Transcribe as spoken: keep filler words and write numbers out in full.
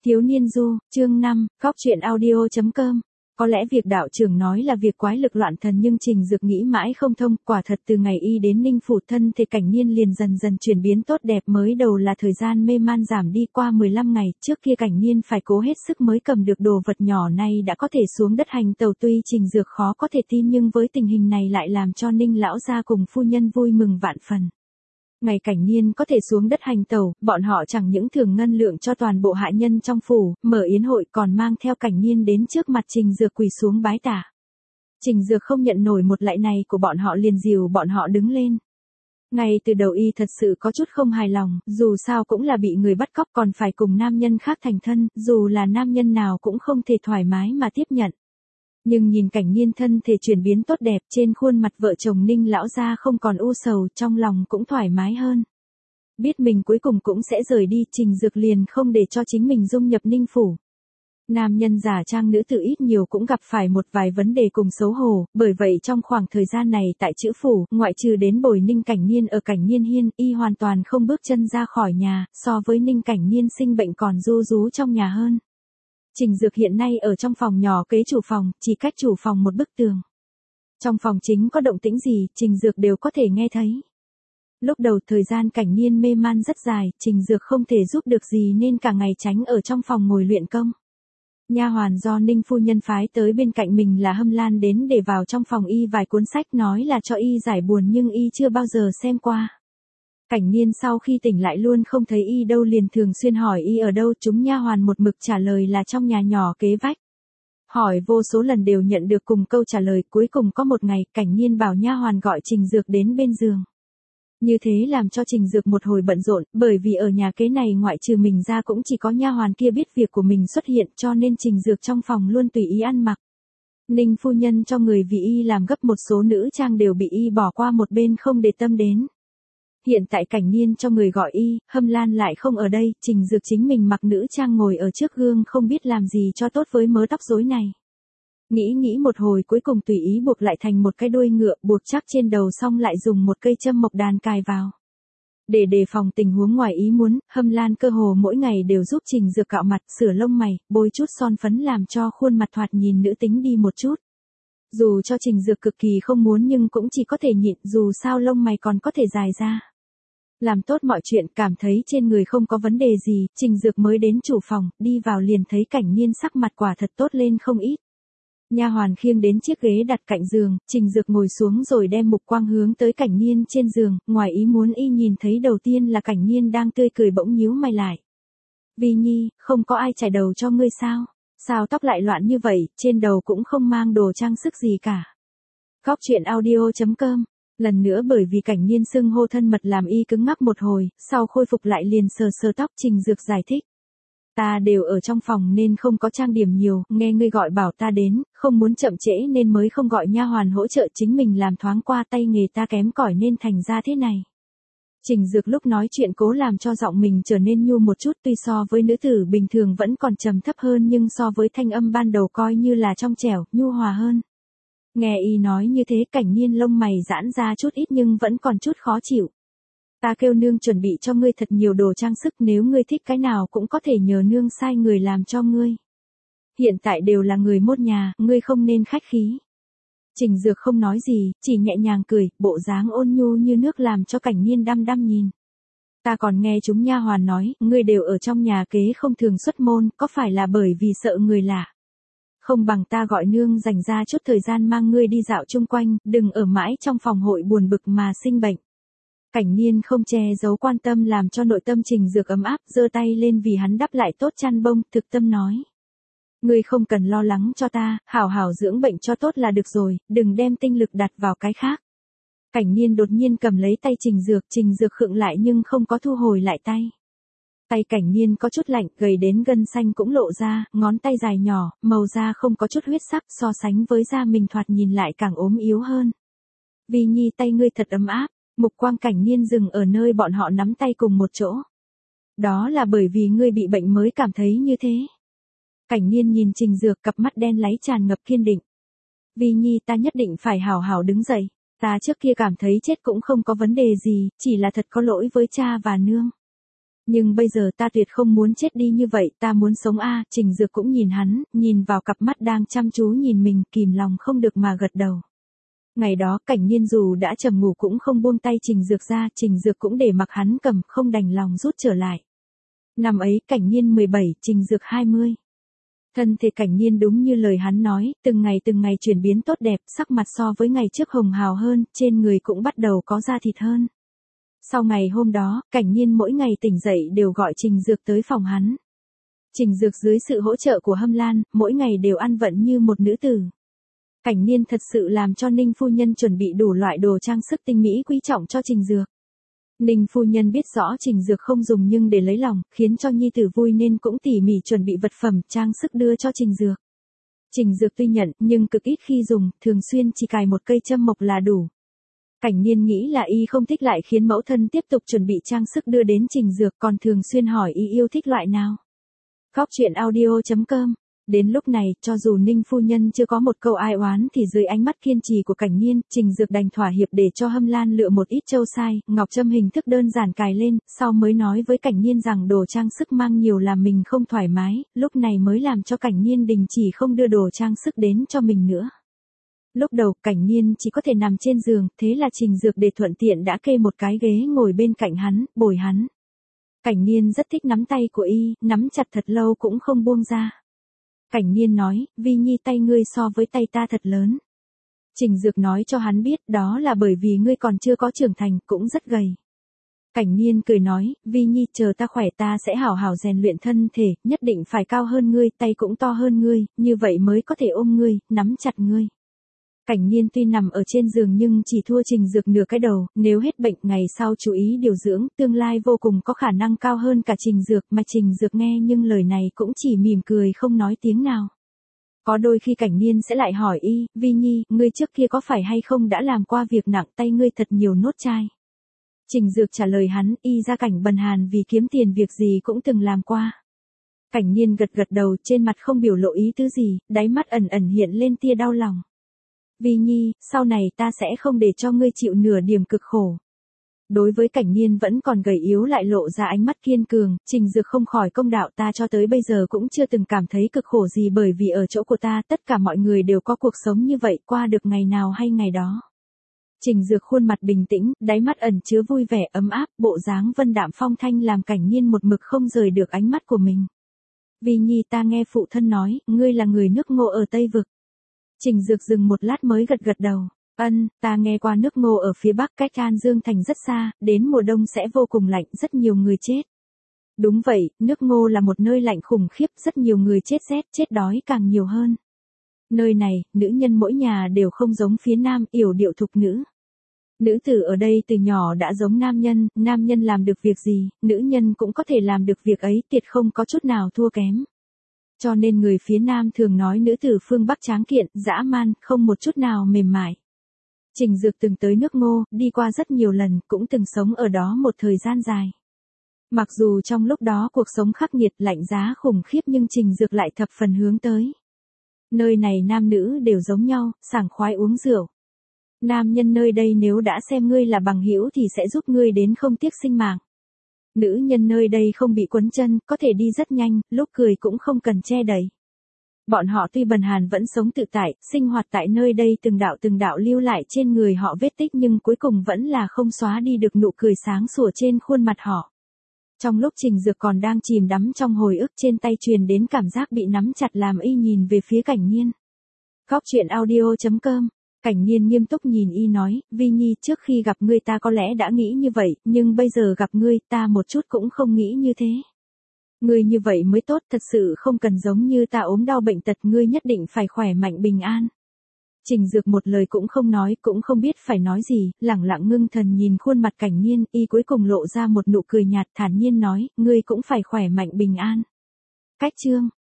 Thiếu niên du, chương năm, góc truyện audio.com. Có lẽ việc đạo trưởng nói là việc quái lực loạn thần nhưng Trình Dược nghĩ mãi không thông, quả thật từ ngày y đến Ninh Phủ thân thể Cảnh Niên liền dần dần chuyển biến tốt đẹp, mới đầu là thời gian mê man giảm đi qua mười lăm ngày, trước kia Cảnh Niên phải cố hết sức mới cầm được đồ vật nhỏ này đã có thể xuống đất hành tàu, tuy Trình Dược khó có thể tin nhưng với tình hình này lại làm cho Ninh lão gia cùng phu nhân vui mừng vạn phần. Ngày Cảnh Niên có thể xuống đất hành tẩu, bọn họ chẳng những thưởng ngân lượng cho toàn bộ hạ nhân trong phủ, mở yến hội còn mang theo Cảnh Niên đến trước mặt Trình Dược quỳ xuống bái tạ. Trình Dược không nhận nổi một lạy này của bọn họ liền dìu bọn họ đứng lên. Ngay từ đầu y thật sự có chút không hài lòng, dù sao cũng là bị người bắt cóc còn phải cùng nam nhân khác thành thân, dù là nam nhân nào cũng không thể thoải mái mà tiếp nhận. Nhưng nhìn Cảnh Niên thân thể chuyển biến tốt đẹp, trên khuôn mặt vợ chồng Ninh lão gia không còn u sầu, trong lòng cũng thoải mái hơn. Biết mình cuối cùng cũng sẽ rời đi, Trình Dược liền không để cho chính mình dung nhập Ninh phủ. Nam nhân giả trang nữ tử ít nhiều cũng gặp phải một vài vấn đề cùng xấu hổ, bởi vậy trong khoảng thời gian này tại chữ phủ, ngoại trừ đến bồi Ninh Cảnh Niên ở Cảnh Niên Hiên, y hoàn toàn không bước chân ra khỏi nhà, so với Ninh Cảnh Niên sinh bệnh còn ru rú trong nhà hơn. Trình Dược hiện nay ở trong phòng nhỏ kế chủ phòng, chỉ cách chủ phòng một bức tường. Trong phòng chính có động tĩnh gì, Trình Dược đều có thể nghe thấy. Lúc đầu thời gian Cảnh Niên mê man rất dài, Trình Dược không thể giúp được gì nên cả ngày tránh ở trong phòng ngồi luyện công. Nha hoàn do Ninh phu nhân phái tới bên cạnh mình là Hâm Lan đến để vào trong phòng y vài cuốn sách nói là cho y giải buồn nhưng y chưa bao giờ xem qua. Cảnh Niên sau khi tỉnh lại luôn không thấy y đâu liền thường xuyên hỏi y ở đâu, chúng nha hoàn một mực trả lời là trong nhà nhỏ kế vách. Hỏi vô số lần đều nhận được cùng câu trả lời, cuối cùng có một ngày Cảnh Niên bảo nha hoàn gọi Trình Dược đến bên giường. Như thế làm cho Trình Dược một hồi bận rộn, bởi vì ở nhà kế này ngoại trừ mình ra cũng chỉ có nha hoàn kia biết việc của mình xuất hiện, cho nên Trình Dược trong phòng luôn tùy ý ăn mặc. Ninh phu nhân cho người vì y làm gấp một số nữ trang đều bị y bỏ qua một bên không để tâm đến. Hiện tại Cảnh Niên cho người gọi y, Hâm Lan lại không ở đây, Trình Dược chính mình mặc nữ trang ngồi ở trước gương không biết làm gì cho tốt với mớ tóc rối này. Nghĩ nghĩ một hồi cuối cùng tùy ý buộc lại thành một cái đuôi ngựa, buộc chắc trên đầu xong lại dùng một cây châm mộc đàn cài vào. Để đề phòng tình huống ngoài ý muốn, Hâm Lan cơ hồ mỗi ngày đều giúp Trình Dược cạo mặt, sửa lông mày, bôi chút son phấn làm cho khuôn mặt thoạt nhìn nữ tính đi một chút. Dù cho Trình Dược cực kỳ không muốn nhưng cũng chỉ có thể nhịn, dù sao lông mày còn có thể dài ra. Làm tốt mọi chuyện, cảm thấy trên người không có vấn đề gì, Trình Dược mới đến chủ phòng, đi vào liền thấy Cảnh Niên sắc mặt quả thật tốt lên không ít. Nha hoàn khiêng đến chiếc ghế đặt cạnh giường, Trình Dược ngồi xuống rồi đem mục quang hướng tới Cảnh Niên trên giường, ngoài ý muốn y nhìn thấy đầu tiên là Cảnh Niên đang tươi cười bỗng nhíu mày lại. Vi Nhi, không có ai chải đầu cho ngươi sao? Sao tóc lại loạn như vậy, trên đầu cũng không mang đồ trang sức gì cả. Góc truyện audio.com. Lần nữa bởi vì Cảnh Niên xưng hô thân mật làm y cứng ngắc một hồi, sau khôi phục lại liền sờ sờ tóc, Trình Dược giải thích. Ta đều ở trong phòng nên không có trang điểm nhiều, nghe ngươi gọi bảo ta đến, không muốn chậm trễ nên mới không gọi nha hoàn hỗ trợ, chính mình làm thoáng qua, tay nghề ta kém cỏi nên thành ra thế này. Trình Dược lúc nói chuyện cố làm cho giọng mình trở nên nhu một chút, tuy so với nữ tử bình thường vẫn còn trầm thấp hơn nhưng so với thanh âm ban đầu coi như là trong trẻo, nhu hòa hơn. Nghe y nói như thế Cảnh Niên lông mày giãn ra chút ít nhưng vẫn còn chút khó chịu. Ta kêu nương chuẩn bị cho ngươi thật nhiều đồ trang sức, nếu ngươi thích cái nào cũng có thể nhờ nương sai người làm cho ngươi. Hiện tại đều là người một nhà, ngươi không nên khách khí. Trình Dược không nói gì, chỉ nhẹ nhàng cười, bộ dáng ôn nhu như nước làm cho Cảnh Niên đăm đăm nhìn. Ta còn nghe chúng nha hoàn nói, ngươi đều ở trong nhà kế không thường xuất môn, có phải là bởi vì sợ người lạ? Không bằng ta gọi nương dành ra chút thời gian mang ngươi đi dạo chung quanh, đừng ở mãi trong phòng hội buồn bực mà sinh bệnh. Cảnh Niên không che giấu quan tâm làm cho nội tâm Trình Dược ấm áp, giơ tay lên vì hắn đắp lại tốt chăn bông, thực tâm nói. Ngươi không cần lo lắng cho ta, hảo hảo dưỡng bệnh cho tốt là được rồi, đừng đem tinh lực đặt vào cái khác. Cảnh Niên đột nhiên cầm lấy tay Trình Dược, Trình Dược khựng lại nhưng không có thu hồi lại tay. Tay Cảnh Niên có chút lạnh, gầy đến gân xanh cũng lộ ra, ngón tay dài nhỏ, màu da không có chút huyết sắc, so sánh với da mình thoạt nhìn lại càng ốm yếu hơn. Vi Nhi, tay ngươi thật ấm áp. Mục quang Cảnh Niên dừng ở nơi bọn họ nắm tay cùng một chỗ. Đó là bởi vì ngươi bị bệnh mới cảm thấy như thế. Cảnh Niên nhìn Trình Dược, cặp mắt đen láy tràn ngập kiên định. Vi Nhi, ta nhất định phải hào hào đứng dậy. Ta trước kia cảm thấy chết cũng không có vấn đề gì, chỉ là thật có lỗi với cha và nương. Nhưng bây giờ ta tuyệt không muốn chết đi như vậy, ta muốn sống a. Trình Dược cũng nhìn hắn, nhìn vào cặp mắt đang chăm chú nhìn mình, kìm lòng không được mà gật đầu. Ngày đó, Cảnh Nhiên dù đã trầm ngủ cũng không buông tay Trình Dược ra, Trình Dược cũng để mặc hắn cầm, không đành lòng rút trở lại. Năm ấy, Cảnh Nhiên mười bảy, Trình Dược hai mươi. Thân thể Cảnh Nhiên đúng như lời hắn nói, từng ngày từng ngày chuyển biến tốt đẹp, sắc mặt so với ngày trước hồng hào hơn, trên người cũng bắt đầu có da thịt hơn. Sau ngày hôm đó, Cảnh Nhiên mỗi ngày tỉnh dậy đều gọi Trình Dược tới phòng hắn. Trình Dược dưới sự hỗ trợ của Hâm Lan, mỗi ngày đều ăn vận như một nữ tử. Cảnh Nhiên thật sự làm cho Ninh phu nhân chuẩn bị đủ loại đồ trang sức tinh mỹ quý trọng cho Trình Dược. Ninh phu nhân biết rõ Trình Dược không dùng nhưng để lấy lòng, khiến cho nhi tử vui nên cũng tỉ mỉ chuẩn bị vật phẩm, trang sức đưa cho Trình Dược. Trình Dược tuy nhận, nhưng cực ít khi dùng, thường xuyên chỉ cài một cây châm mộc là đủ. Cảnh Nhiên nghĩ là y không thích lại khiến mẫu thân tiếp tục chuẩn bị trang sức đưa đến Trình Dược, còn thường xuyên hỏi y yêu thích loại nào. Góc truyện audio chấm com. Đến lúc này, cho dù Ninh phu nhân chưa có một câu ai oán thì dưới ánh mắt kiên trì của Cảnh Nhiên, Trình Dược đành thỏa hiệp để cho Hâm Lan lựa một ít châu sai, ngọc châm hình thức đơn giản cài lên, sau mới nói với Cảnh Nhiên rằng đồ trang sức mang nhiều làm mình không thoải mái, lúc này mới làm cho Cảnh Nhiên đình chỉ không đưa đồ trang sức đến cho mình nữa. Lúc đầu, Cảnh Nhiên chỉ có thể nằm trên giường, thế là Trình Dược để thuận tiện đã kê một cái ghế ngồi bên cạnh hắn, bồi hắn. Cảnh Nhiên rất thích nắm tay của y, nắm chặt thật lâu cũng không buông ra. Cảnh Nhiên nói, Vi Nhi tay ngươi so với tay ta thật lớn. Trình Dược nói cho hắn biết đó là bởi vì ngươi còn chưa có trưởng thành, cũng rất gầy. Cảnh Nhiên cười nói, Vi Nhi chờ ta khỏe ta sẽ hảo hảo rèn luyện thân thể, nhất định phải cao hơn ngươi, tay cũng to hơn ngươi, như vậy mới có thể ôm ngươi, nắm chặt ngươi. Cảnh Nhiên tuy nằm ở trên giường nhưng chỉ thua Trình Dược nửa cái đầu, nếu hết bệnh ngày sau chú ý điều dưỡng, tương lai vô cùng có khả năng cao hơn cả Trình Dược, mà Trình Dược nghe nhưng lời này cũng chỉ mỉm cười không nói tiếng nào. Có đôi khi Cảnh Nhiên sẽ lại hỏi y, Vi Nhi, ngươi trước kia có phải hay không đã làm qua việc nặng tay ngươi thật nhiều nốt chai. Trình Dược trả lời hắn, y ra cảnh bần hàn vì kiếm tiền việc gì cũng từng làm qua. Cảnh Nhiên gật gật đầu, trên mặt không biểu lộ ý tứ gì, đáy mắt ẩn ẩn hiện lên tia đau lòng. Vi Nhi, sau này ta sẽ không để cho ngươi chịu nửa điểm cực khổ. Đối với Cảnh Nhiên vẫn còn gầy yếu lại lộ ra ánh mắt kiên cường, Trình Dược không khỏi công đạo, ta cho tới bây giờ cũng chưa từng cảm thấy cực khổ gì, bởi vì ở chỗ của ta tất cả mọi người đều có cuộc sống như vậy, qua được ngày nào hay ngày đó. Trình Dược khuôn mặt bình tĩnh, đáy mắt ẩn chứa vui vẻ ấm áp, bộ dáng vân đạm phong thanh làm Cảnh Nhiên một mực không rời được ánh mắt của mình. Vi Nhi, ta nghe phụ thân nói, ngươi là người nước Ngô ở Tây Vực. Trình Dược dừng một lát mới gật gật đầu. Ân, ta nghe qua nước Ngô ở phía bắc cách An Dương Thành rất xa, đến mùa đông sẽ vô cùng lạnh, rất nhiều người chết. Đúng vậy, nước Ngô là một nơi lạnh khủng khiếp, rất nhiều người chết rét, chết đói càng nhiều hơn. Nơi này, nữ nhân mỗi nhà đều không giống phía Nam, yểu điệu thục nữ. Nữ tử ở đây từ nhỏ đã giống nam nhân, nam nhân làm được việc gì, nữ nhân cũng có thể làm được việc ấy, tuyệt không có chút nào thua kém. Cho nên người phía Nam thường nói nữ tử phương Bắc tráng kiện, dã man, không một chút nào mềm mại. Trình Dược từng tới nước Ngô, đi qua rất nhiều lần, cũng từng sống ở đó một thời gian dài. Mặc dù trong lúc đó cuộc sống khắc nghiệt lạnh giá khủng khiếp nhưng Trình Dược lại thập phần hướng tới. Nơi này nam nữ đều giống nhau, sảng khoái uống rượu. Nam nhân nơi đây nếu đã xem ngươi là bằng hữu thì sẽ giúp ngươi đến không tiếc sinh mạng. Nữ nhân nơi đây không bị quấn chân, có thể đi rất nhanh, lúc cười cũng không cần che đậy. Bọn họ tuy bần hàn vẫn sống tự tại, sinh hoạt tại nơi đây từng đạo từng đạo lưu lại trên người họ vết tích nhưng cuối cùng vẫn là không xóa đi được nụ cười sáng sủa trên khuôn mặt họ. Trong lúc Trình Dược còn đang chìm đắm trong hồi ức, trên tay truyền đến cảm giác bị nắm chặt làm y nhìn về phía Cảnh Nhiên. Góc truyện audio chấm com. Cảnh Nhiên nghiêm túc nhìn y nói, Vi Nhi, trước khi gặp ngươi ta có lẽ đã nghĩ như vậy, nhưng bây giờ gặp ngươi ta một chút cũng không nghĩ như thế. Ngươi như vậy mới tốt, thật sự không cần giống như ta ốm đau bệnh tật, ngươi nhất định phải khỏe mạnh bình an. Trình Dược một lời cũng không nói, cũng không biết phải nói gì, lẳng lặng ngưng thần nhìn khuôn mặt Cảnh Nhiên, y cuối cùng lộ ra một nụ cười nhạt thản nhiên nói, ngươi cũng phải khỏe mạnh bình an. Cách chương